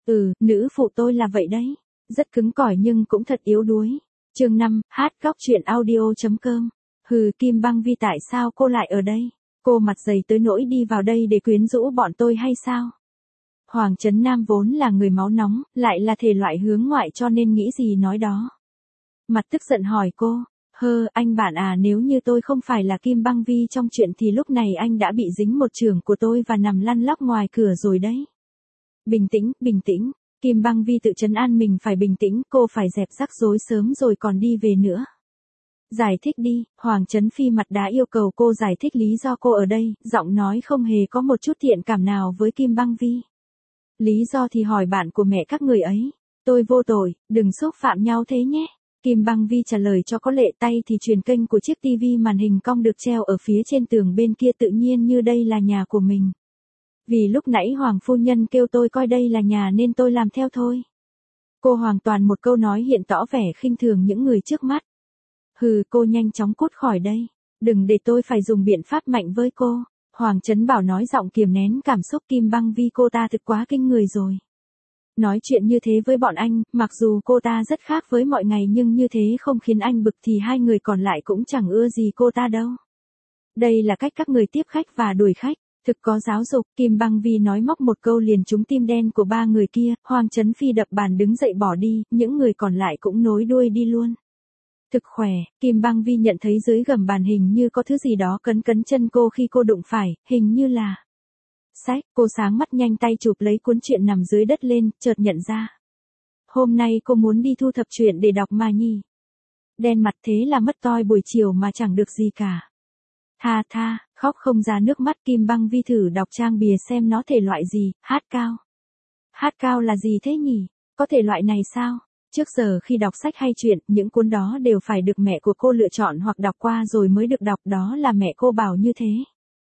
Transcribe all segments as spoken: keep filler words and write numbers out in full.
Ừ, nữ phụ tôi là vậy đấy. Rất cứng cỏi nhưng cũng thật yếu đuối. Chương năm, hát góc truyện audio.com. Hừ, Kim Băng Vi tại sao cô lại ở đây? Cô mặt dày tới nỗi đi vào đây để quyến rũ bọn tôi hay sao? Hoàng Trấn Nam vốn là người máu nóng, lại là thể loại hướng ngoại cho nên nghĩ gì nói đó. Mặt tức giận hỏi cô, hơ, anh bạn à, nếu như tôi không phải là Kim Băng Vi trong chuyện thì lúc này anh đã bị dính một chưởng của tôi và nằm lăn lóc ngoài cửa rồi đấy. Bình tĩnh, bình tĩnh. Kim Băng Vi tự trấn an mình phải bình tĩnh, cô phải dẹp rắc rối sớm rồi còn đi về nữa. Giải thích đi, Hoàng Trấn Phi mặt đá yêu cầu cô giải thích lý do cô ở đây, giọng nói không hề có một chút thiện cảm nào với Kim Băng Vi. Lý do thì hỏi bạn của mẹ các người ấy. Tôi vô tội, đừng xúc phạm nhau thế nhé. Kim Băng Vi trả lời cho có lệ, tay thì truyền kênh của chiếc tivi màn hình cong được treo ở phía trên tường bên kia, tự nhiên như đây là nhà của mình. Vì lúc nãy Hoàng phu nhân kêu tôi coi đây là nhà nên tôi làm theo thôi. Cô hoàn toàn một câu nói hiện tỏ vẻ khinh thường những người trước mắt. Hừ, cô nhanh chóng cút khỏi đây. Đừng để tôi phải dùng biện pháp mạnh với cô. Hoàng Trấn Bảo nói giọng kiềm nén cảm xúc. Kim Băng Vi cô ta thực quá kinh người rồi. Nói chuyện như thế với bọn anh, mặc dù cô ta rất khác với mọi ngày nhưng như thế không khiến anh bực thì hai người còn lại cũng chẳng ưa gì cô ta đâu. Đây là cách các người tiếp khách và đuổi khách. Thực có giáo dục. Kim Băng Vi nói móc một câu liền trúng tim đen của ba người kia. Hoàng Trấn Phi đập bàn đứng dậy bỏ đi, những người còn lại cũng nối đuôi đi luôn. Thực khỏe, Kim Băng Vi nhận thấy dưới gầm bàn hình như có thứ gì đó cấn cấn chân cô khi cô đụng phải, hình như là sách. Cô sáng mắt nhanh tay chụp lấy cuốn truyện nằm dưới đất lên, chợt nhận ra. Hôm nay cô muốn đi thu thập truyện để đọc mà nhỉ. Đen mặt thế là mất toi buổi chiều mà chẳng được gì cả. Tha tha, khóc không ra nước mắt. Kim Băng Vi thử đọc trang bìa xem nó thể loại gì. Hát cao. Hát cao là gì thế nhỉ? Có thể loại này sao? Trước giờ khi đọc sách hay truyện, những cuốn đó đều phải được mẹ của cô lựa chọn hoặc đọc qua rồi mới được đọc, đó là mẹ cô bảo như thế.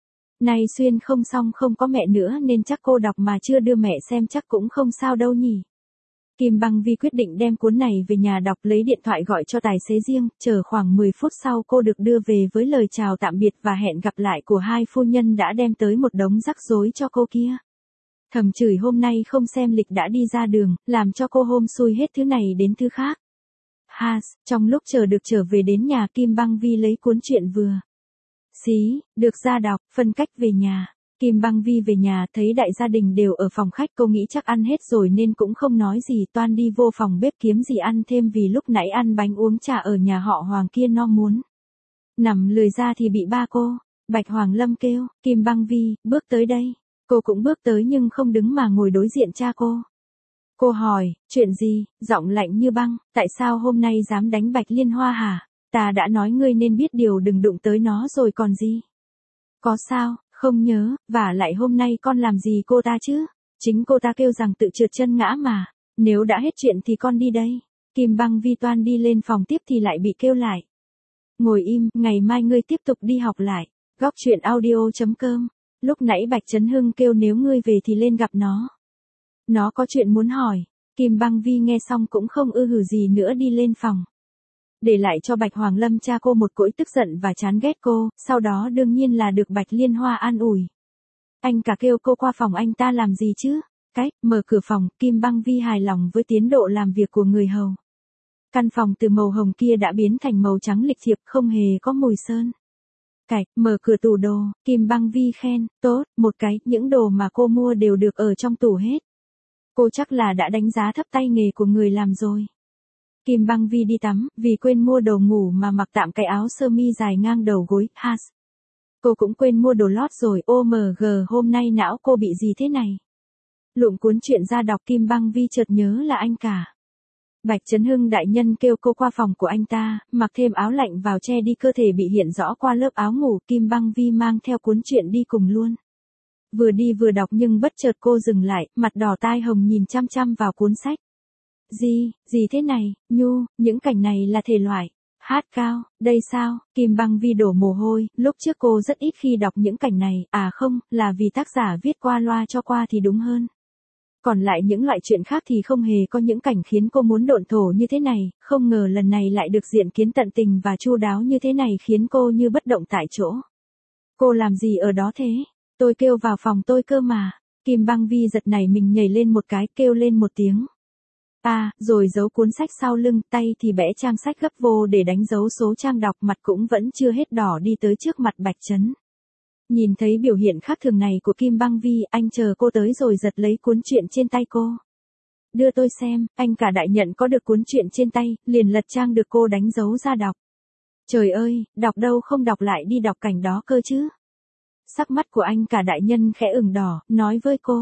Này xuyên không xong không có mẹ nữa nên chắc cô đọc mà chưa đưa mẹ xem chắc cũng không sao đâu nhỉ. Kim Băng Vi quyết định đem cuốn này về nhà đọc, lấy điện thoại gọi cho tài xế riêng, chờ khoảng mười phút sau cô được đưa về với lời chào tạm biệt và hẹn gặp lại của hai phu nhân đã đem tới một đống rắc rối cho cô kia. Thầm chửi hôm nay không xem lịch đã đi ra đường, làm cho cô hôm xui hết thứ này đến thứ khác. Has, trong lúc chờ được trở về đến nhà, Kim Băng Vi lấy cuốn truyện vừa xí, được ra đọc, phân cách về nhà. Kim Băng Vi về nhà thấy đại gia đình đều ở phòng khách, cô nghĩ chắc ăn hết rồi nên cũng không nói gì, toan đi vô phòng bếp kiếm gì ăn thêm vì lúc nãy ăn bánh uống trà ở nhà họ Hoàng kia no muốn. Nằm lười ra thì bị ba cô, Bạch Hoàng Lâm kêu, Kim Băng Vi, bước tới đây. Cô cũng bước tới nhưng không đứng mà ngồi đối diện cha cô. Cô hỏi, chuyện gì, giọng lạnh như băng, tại sao hôm nay dám đánh Bạch Liên Hoa hả? Ta đã nói ngươi nên biết điều đừng đụng tới nó rồi còn gì. Có sao, không nhớ, và lại hôm nay con làm gì cô ta chứ? Chính cô ta kêu rằng tự trượt chân ngã mà. Nếu đã hết chuyện thì con đi đây. Kim Băng Vi toan đi lên phòng tiếp thì lại bị kêu lại. Ngồi im, ngày mai ngươi tiếp tục đi học lại. Góc truyện audio.com. Lúc nãy Bạch Trấn Hưng kêu nếu ngươi về thì lên gặp nó. Nó có chuyện muốn hỏi. Kim Băng Vi nghe xong cũng không ư hử gì nữa đi lên phòng. Để lại cho Bạch Hoàng Lâm cha cô một cỗi tức giận và chán ghét cô, sau đó đương nhiên là được Bạch Liên Hoa an ủi. Anh cả kêu cô qua phòng anh ta làm gì chứ? Cách, mở cửa phòng, Kim Băng Vi hài lòng với tiến độ làm việc của người hầu. Căn phòng từ màu hồng kia đã biến thành màu trắng lịch thiệp, không hề có mùi sơn. Cạch, mở cửa tủ đồ, Kim Băng Vi khen, tốt, một cái, những đồ mà cô mua đều được ở trong tủ hết. Cô chắc là đã đánh giá thấp tay nghề của người làm rồi. Kim Băng Vi đi tắm, vì quên mua đồ ngủ mà mặc tạm cái áo sơ mi dài ngang đầu gối, has. Cô cũng quên mua đồ lót rồi, ô em giê hôm nay não cô bị gì thế này? Lụm cuốn truyện ra đọc, Kim Băng Vi chợt nhớ là anh cả. Bạch Trấn Hưng đại nhân kêu cô qua phòng của anh ta, mặc thêm áo lạnh vào che đi cơ thể bị hiện rõ qua lớp áo ngủ. Kim Băng Vi mang theo cuốn truyện đi cùng luôn. Vừa đi vừa đọc nhưng bất chợt cô dừng lại, mặt đỏ tai hồng nhìn chăm chăm vào cuốn sách. Gì, gì thế này, Nhu, những cảnh này là thể loại hát cao, đây sao? Kim Băng Vi đổ mồ hôi, lúc trước cô rất ít khi đọc những cảnh này, à không, là vì tác giả viết qua loa cho qua thì đúng hơn. Còn lại những loại chuyện khác thì không hề có những cảnh khiến cô muốn độn thổ như thế này, không ngờ lần này lại được diện kiến tận tình và chu đáo như thế này khiến cô như bất động tại chỗ. Cô làm gì ở đó thế? Tôi kêu vào phòng tôi cơ mà. Kim Băng Vi giật nảy mình nhảy lên một cái, kêu lên một tiếng. À, rồi giấu cuốn sách sau lưng, tay thì bẽ trang sách gấp vô để đánh dấu số trang đọc, mặt cũng vẫn chưa hết đỏ đi tới trước mặt Bạch Trấn. Nhìn thấy biểu hiện khác thường này của Kim Băng Vi, anh chờ cô tới rồi giật lấy cuốn truyện trên tay cô. Đưa tôi xem, anh cả đại nhận có được cuốn truyện trên tay, liền lật trang được cô đánh dấu ra đọc. Trời ơi, đọc đâu không đọc lại đi đọc cảnh đó cơ chứ. Sắc mắt của anh cả đại nhân khẽ ửng đỏ, nói với cô.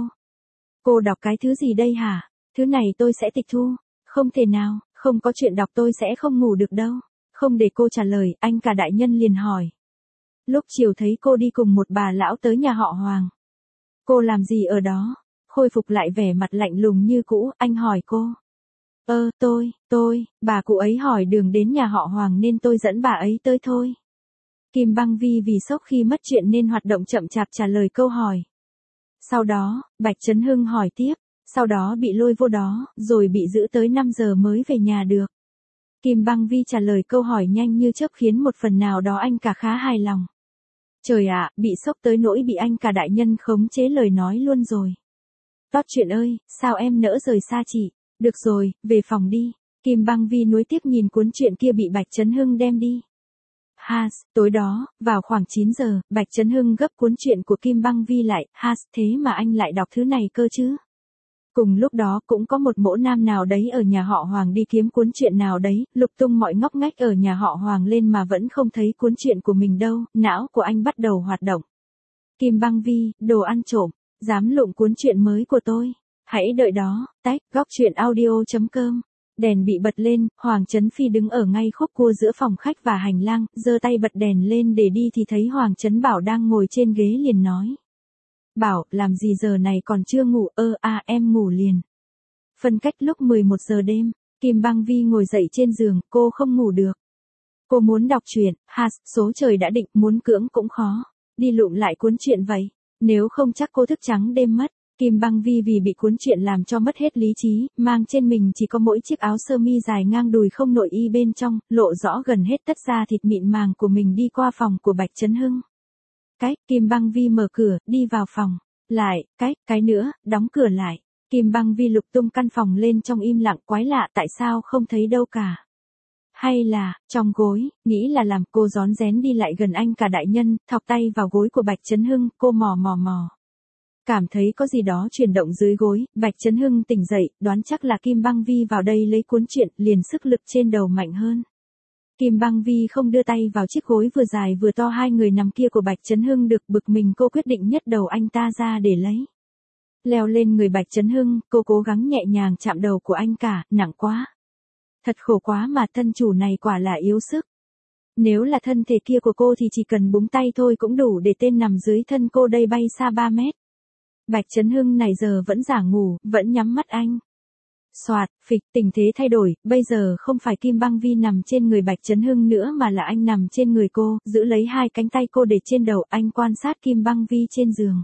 Cô đọc cái thứ gì đây hả? Thứ này tôi sẽ tịch thu. Không thể nào, không có chuyện đọc tôi sẽ không ngủ được đâu. Không để cô trả lời, anh cả đại nhân liền hỏi. Lúc chiều thấy cô đi cùng một bà lão tới nhà họ Hoàng. Cô làm gì ở đó? Khôi phục lại vẻ mặt lạnh lùng như cũ, anh hỏi cô. Ơ, tôi, tôi, bà cụ ấy hỏi đường đến nhà họ Hoàng nên tôi dẫn bà ấy tới thôi. Kim Băng Vi vì sốc khi mất chuyện nên hoạt động chậm chạp trả lời câu hỏi. Sau đó, Bạch Trấn Hưng hỏi tiếp, sau đó bị lôi vô đó, rồi bị giữ tới năm giờ mới về nhà được. Kim Băng Vi trả lời câu hỏi nhanh như chớp khiến một phần nào đó anh cả khá hài lòng. Trời ạ, bị sốc tới nỗi bị anh cả đại nhân khống chế lời nói luôn rồi. Tót chuyện ơi, sao em nỡ rời xa chị? Được rồi, về phòng đi. Kim Băng Vi nuối tiếc nhìn cuốn truyện kia bị Bạch Trấn Hưng đem đi. Has, tối đó, vào khoảng chín giờ, Bạch Trấn Hưng gấp cuốn truyện của Kim Băng Vi lại. Has, thế mà anh lại đọc thứ này cơ chứ? Cùng lúc đó cũng có một mỗ nam nào đấy ở nhà họ Hoàng đi kiếm cuốn truyện nào đấy, lục tung mọi ngóc ngách ở nhà họ Hoàng lên mà vẫn không thấy cuốn truyện của mình đâu, não của anh bắt đầu hoạt động. Kim Băng Vi, đồ ăn trộm, dám lụm cuốn truyện mới của tôi. Hãy đợi đó, tách, góc truyện audio chấm com. Đèn bị bật lên, Hoàng Trấn Phi đứng ở ngay khúc cua giữa phòng khách và hành lang, giơ tay bật đèn lên để đi thì thấy Hoàng Trấn Bảo đang ngồi trên ghế liền nói. Bảo, làm gì giờ này còn chưa ngủ, ơ à em ngủ liền. Phân cách lúc mười một giờ đêm, Kim Băng Vi ngồi dậy trên giường, cô không ngủ được. Cô muốn đọc truyện, ha, số trời đã định, muốn cưỡng cũng khó. Đi lụm lại cuốn truyện vậy, nếu không chắc cô thức trắng đêm mất. Kim Băng Vi vì bị cuốn truyện làm cho mất hết lý trí, mang trên mình chỉ có mỗi chiếc áo sơ mi dài ngang đùi không nội y bên trong, lộ rõ gần hết tất da thịt mịn màng của mình đi qua phòng của Bạch Trấn Hưng. Cái, Kim Băng Vi mở cửa, đi vào phòng. Lại, cái, cái nữa, đóng cửa lại. Kim Băng Vi lục tung căn phòng lên trong im lặng, quái lạ tại sao không thấy đâu cả. Hay là, trong gối, nghĩ là làm, cô rón rén đi lại gần anh cả đại nhân, thọc tay vào gối của Bạch Trấn Hưng, cô mò mò mò. Cảm thấy có gì đó chuyển động dưới gối, Bạch Trấn Hưng tỉnh dậy, đoán chắc là Kim Băng Vi vào đây lấy cuốn truyện, liền sức lực trên đầu mạnh hơn. Kim Băng Vi không đưa tay vào chiếc gối vừa dài vừa to hai người nằm kia của Bạch Trấn Hưng được, bực mình cô quyết định nhấc đầu anh ta ra để lấy. Leo lên người Bạch Trấn Hưng, cô cố gắng nhẹ nhàng chạm đầu của anh cả, nặng quá. Thật khổ quá mà thân chủ này quả là yếu sức. Nếu là thân thể kia của cô thì chỉ cần búng tay thôi cũng đủ để tên nằm dưới thân cô đây bay xa ba mét. Bạch Trấn Hưng này giờ vẫn giả ngủ, vẫn nhắm mắt anh. Soạt, phịch, tình thế thay đổi, bây giờ không phải Kim Băng Vi nằm trên người Bạch Trấn Hưng nữa mà là anh nằm trên người cô, giữ lấy hai cánh tay cô để trên đầu, anh quan sát Kim Băng Vi trên giường.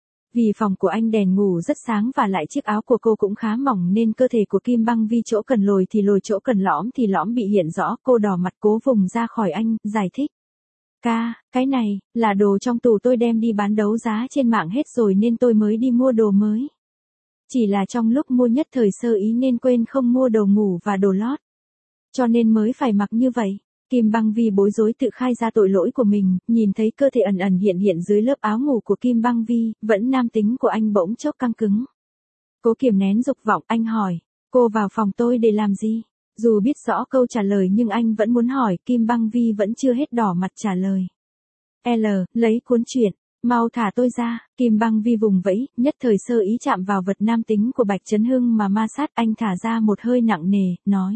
Vì phòng của anh đèn ngủ rất sáng và lại chiếc áo của cô cũng khá mỏng nên cơ thể của Kim Băng Vi chỗ cần lồi thì lồi, chỗ cần lõm thì lõm bị hiện rõ, cô đỏ mặt cố vùng ra khỏi anh, giải thích. Ca, cái này, là đồ trong tủ tôi đem đi bán đấu giá trên mạng hết rồi nên tôi mới đi mua đồ mới. Chỉ là trong lúc mua nhất thời sơ ý nên quên không mua đồ ngủ và đồ lót. Cho nên mới phải mặc như vậy. Kim Băng Vi bối rối tự khai ra tội lỗi của mình, nhìn thấy cơ thể ẩn ẩn hiện hiện dưới lớp áo ngủ của Kim Băng Vi, vẫn nam tính của anh bỗng chốc căng cứng. Cố kiềm nén dục vọng, anh hỏi, cô vào phòng tôi để làm gì? Dù biết rõ câu trả lời nhưng anh vẫn muốn hỏi, Kim Băng Vi vẫn chưa hết đỏ mặt trả lời. L, lấy cuốn truyện, mau thả tôi ra. Kim Băng Vi vùng vẫy, nhất thời sơ ý chạm vào vật nam tính của Bạch Trấn Hưng mà ma sát, anh thả ra một hơi nặng nề, nói.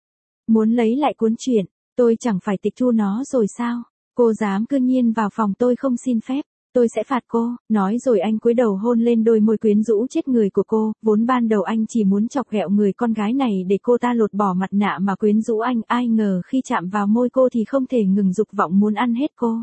Muốn lấy lại cuốn truyện, tôi chẳng phải tịch thu nó rồi sao? Cô dám cư nhiên vào phòng tôi không xin phép, tôi sẽ phạt cô. Nói rồi anh cúi đầu hôn lên đôi môi quyến rũ chết người của cô, vốn ban đầu anh chỉ muốn chọc ghẹo người con gái này để cô ta lột bỏ mặt nạ mà quyến rũ anh, ai ngờ khi chạm vào môi cô thì không thể ngừng dục vọng muốn ăn hết cô.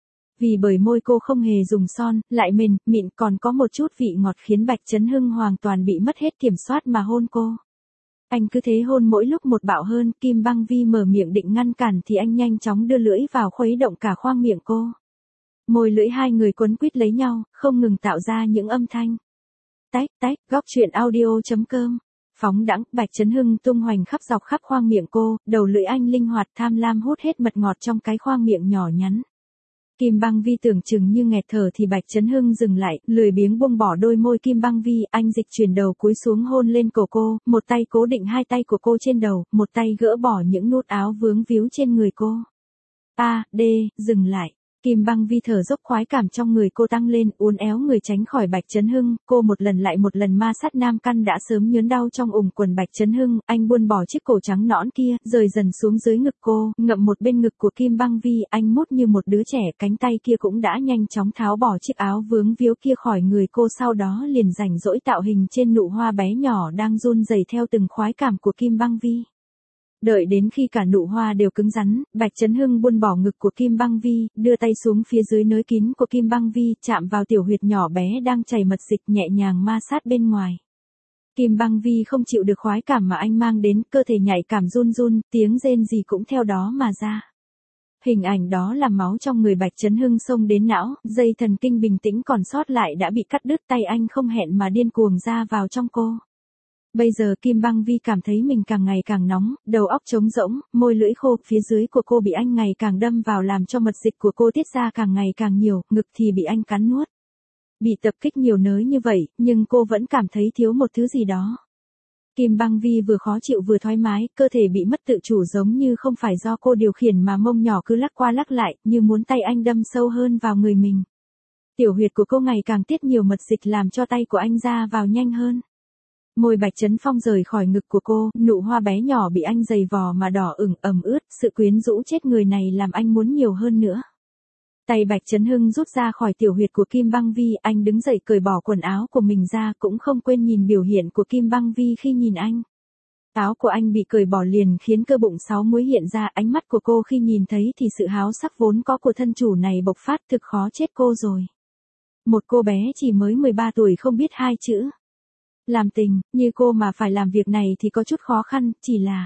Vì bởi môi cô không hề dùng son, lại mềm, mịn còn có một chút vị ngọt khiến Bạch Trấn Hưng hoàn toàn bị mất hết kiểm soát mà hôn cô. Anh cứ thế hôn mỗi lúc một bạo hơn, Kim Băng Vi mở miệng định ngăn cản thì anh nhanh chóng đưa lưỡi vào khuấy động cả khoang miệng cô. Môi lưỡi hai người quấn quýt lấy nhau, không ngừng tạo ra những âm thanh. tách, tách, góc truyện audio.com. Phóng đãng, Bạch Chấn Hưng tung hoành khắp dọc khắp khoang miệng cô, đầu lưỡi anh linh hoạt tham lam hút hết mật ngọt trong cái khoang miệng nhỏ nhắn. Kim Băng Vi tưởng chừng như nghẹt thở thì Bạch Chấn Hưng dừng lại, lười biếng buông bỏ đôi môi Kim Băng Vi, anh dịch chuyển đầu cúi xuống hôn lên cổ cô, một tay cố định hai tay của cô trên đầu, một tay gỡ bỏ những nút áo vướng víu trên người cô. A, D, dừng lại. Kim Băng Vi thở dốc khoái cảm trong người cô tăng lên, uốn éo người tránh khỏi Bạch Chấn Hưng, cô một lần lại một lần ma sát nam căn đã sớm nhớn đau trong ủng quần Bạch Chấn Hưng, anh buông bỏ chiếc cổ trắng nõn kia, rời dần xuống dưới ngực cô, ngậm một bên ngực của Kim Băng Vi, anh mút như một đứa trẻ, cánh tay kia cũng đã nhanh chóng tháo bỏ chiếc áo vướng víu kia khỏi người cô, sau đó liền rảnh rỗi tạo hình trên nụ hoa bé nhỏ đang run rẩy theo từng khoái cảm của Kim Băng Vi. Đợi đến khi cả nụ hoa đều cứng rắn, Bạch Chấn Hưng buông bỏ ngực của Kim Băng Vi, đưa tay xuống phía dưới nới kín của Kim Băng Vi, chạm vào tiểu huyệt nhỏ bé đang chảy mật dịch, nhẹ nhàng ma sát bên ngoài. Kim Băng Vi không chịu được khoái cảm mà anh mang đến, cơ thể nhạy cảm run run, tiếng rên gì cũng theo đó mà ra. Hình ảnh đó làm máu trong người Bạch Chấn Hưng xông đến não, dây thần kinh bình tĩnh còn sót lại đã bị cắt đứt, tay anh không hẹn mà điên cuồng ra vào trong cô. Bây giờ Kim Băng Vi cảm thấy mình càng ngày càng nóng, đầu óc trống rỗng, môi lưỡi khô, phía dưới của cô bị anh ngày càng đâm vào làm cho mật dịch của cô tiết ra càng ngày càng nhiều, ngực thì bị anh cắn nuốt. Bị tập kích nhiều nới như vậy, nhưng cô vẫn cảm thấy thiếu một thứ gì đó. Kim Băng Vi vừa khó chịu vừa thoải mái, cơ thể bị mất tự chủ giống như không phải do cô điều khiển mà mông nhỏ cứ lắc qua lắc lại, như muốn tay anh đâm sâu hơn vào người mình. Tiểu huyệt của cô ngày càng tiết nhiều mật dịch làm cho tay của anh ra vào nhanh hơn. Môi Bạch Chấn Phong rời khỏi ngực của cô, nụ hoa bé nhỏ bị anh giày vò mà đỏ ửng ẩm ướt, sự quyến rũ chết người này làm anh muốn nhiều hơn nữa. Tay Bạch Chấn Hưng rút ra khỏi tiểu huyệt của Kim Băng Vi, anh đứng dậy cởi bỏ quần áo của mình ra, cũng không quên nhìn biểu hiện của Kim Băng Vi khi nhìn anh. Áo của anh bị cởi bỏ liền khiến cơ bụng sáu múi hiện ra, ánh mắt của cô khi nhìn thấy thì sự háo sắc vốn có của thân chủ này bộc phát, thực khó chết cô rồi. Một cô bé chỉ mới mười ba tuổi không biết hai chữ làm tình, như cô mà phải làm việc này thì có chút khó khăn, chỉ là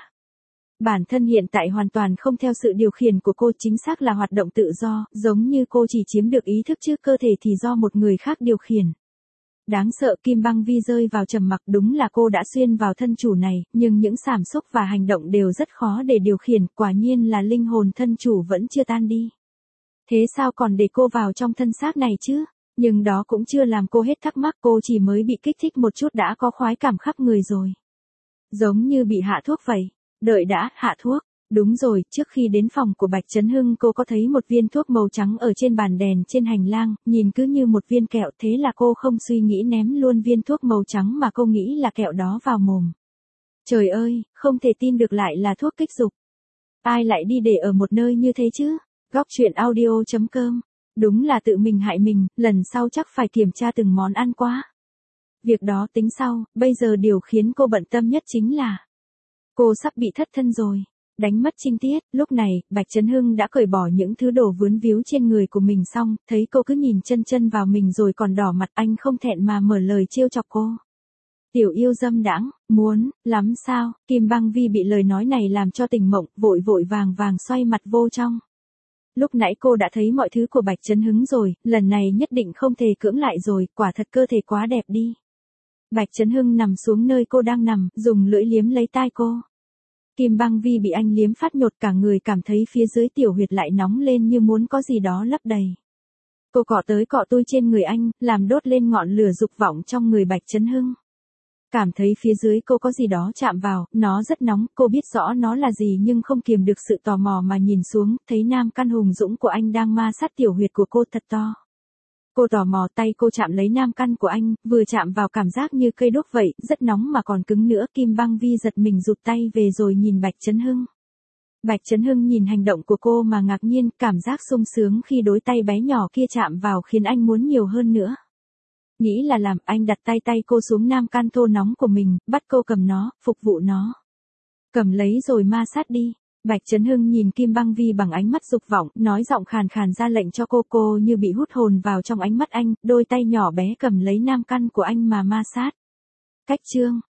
bản thân hiện tại hoàn toàn không theo sự điều khiển của cô, chính xác là hoạt động tự do, giống như cô chỉ chiếm được ý thức chứ cơ thể thì do một người khác điều khiển. Đáng sợ, Kim Băng Vi rơi vào trầm mặc, đúng là cô đã xuyên vào thân chủ này, nhưng những cảm xúc và hành động đều rất khó để điều khiển, quả nhiên là linh hồn thân chủ vẫn chưa tan đi. Thế sao còn để cô vào trong thân xác này chứ? Nhưng đó cũng chưa làm cô hết thắc mắc, cô chỉ mới bị kích thích một chút đã có khoái cảm khắp người rồi. Giống như bị hạ thuốc vậy. Đợi đã, hạ thuốc. Đúng rồi, trước khi đến phòng của Bạch Chấn Hưng cô có thấy một viên thuốc màu trắng ở trên bàn đèn trên hành lang, nhìn cứ như một viên kẹo, thế là cô không suy nghĩ ném luôn viên thuốc màu trắng mà cô nghĩ là kẹo đó vào mồm. Trời ơi, không thể tin được lại là thuốc kích dục. Ai lại đi để ở một nơi như thế chứ? Góc truyện audio.com. Đúng là tự mình hại mình, lần sau chắc phải kiểm tra từng món ăn quá. Việc đó tính sau, bây giờ điều khiến cô bận tâm nhất chính là cô sắp bị thất thân rồi. Đánh mất trinh tiết, lúc này, Bạch Chấn Hưng đã cởi bỏ những thứ đồ vướng víu trên người của mình xong, thấy cô cứ nhìn chân chân vào mình rồi còn đỏ mặt, anh không thẹn mà mở lời trêu chọc cô. Tiểu yêu dâm đãng, muốn, lắm sao? Kim Băng Vi bị lời nói này làm cho tỉnh mộng, vội vội vàng vàng xoay mặt vô trong. Lúc nãy cô đã thấy mọi thứ của Bạch Chấn Hưng rồi, lần này nhất định không thể cưỡng lại rồi, quả thật cơ thể quá đẹp đi. Bạch Chấn Hưng nằm xuống nơi cô đang nằm, dùng lưỡi liếm lấy tai cô. Kim Băng Vi bị anh liếm phát nhột cả người, cảm thấy phía dưới tiểu huyệt lại nóng lên như muốn có gì đó lấp đầy. Cô cọ tới cọ tui trên người anh, làm đốt lên ngọn lửa dục vọng trong người Bạch Chấn Hưng. Cảm thấy phía dưới cô có gì đó chạm vào, nó rất nóng, cô biết rõ nó là gì nhưng không kiềm được sự tò mò mà nhìn xuống, thấy nam căn hùng dũng của anh đang ma sát tiểu huyệt của cô thật to. Cô tò mò, tay cô chạm lấy nam căn của anh, vừa chạm vào cảm giác như cây đốt vậy, rất nóng mà còn cứng nữa. Kim Băng Vi giật mình rụt tay về rồi nhìn Bạch Chấn Hưng. Bạch Chấn Hưng nhìn hành động của cô mà ngạc nhiên, cảm giác sung sướng khi đôi tay bé nhỏ kia chạm vào khiến anh muốn nhiều hơn nữa. Nghĩ là làm, anh đặt tay tay cô xuống nam can thô nóng của mình, bắt cô cầm nó, phục vụ nó. Cầm lấy rồi ma sát đi. Bạch Chấn Hưng nhìn Kim Băng Vi bằng ánh mắt dục vọng, nói giọng khàn khàn ra lệnh cho cô, cô như bị hút hồn vào trong ánh mắt anh, đôi tay nhỏ bé cầm lấy nam căn của anh mà ma sát. Cách chương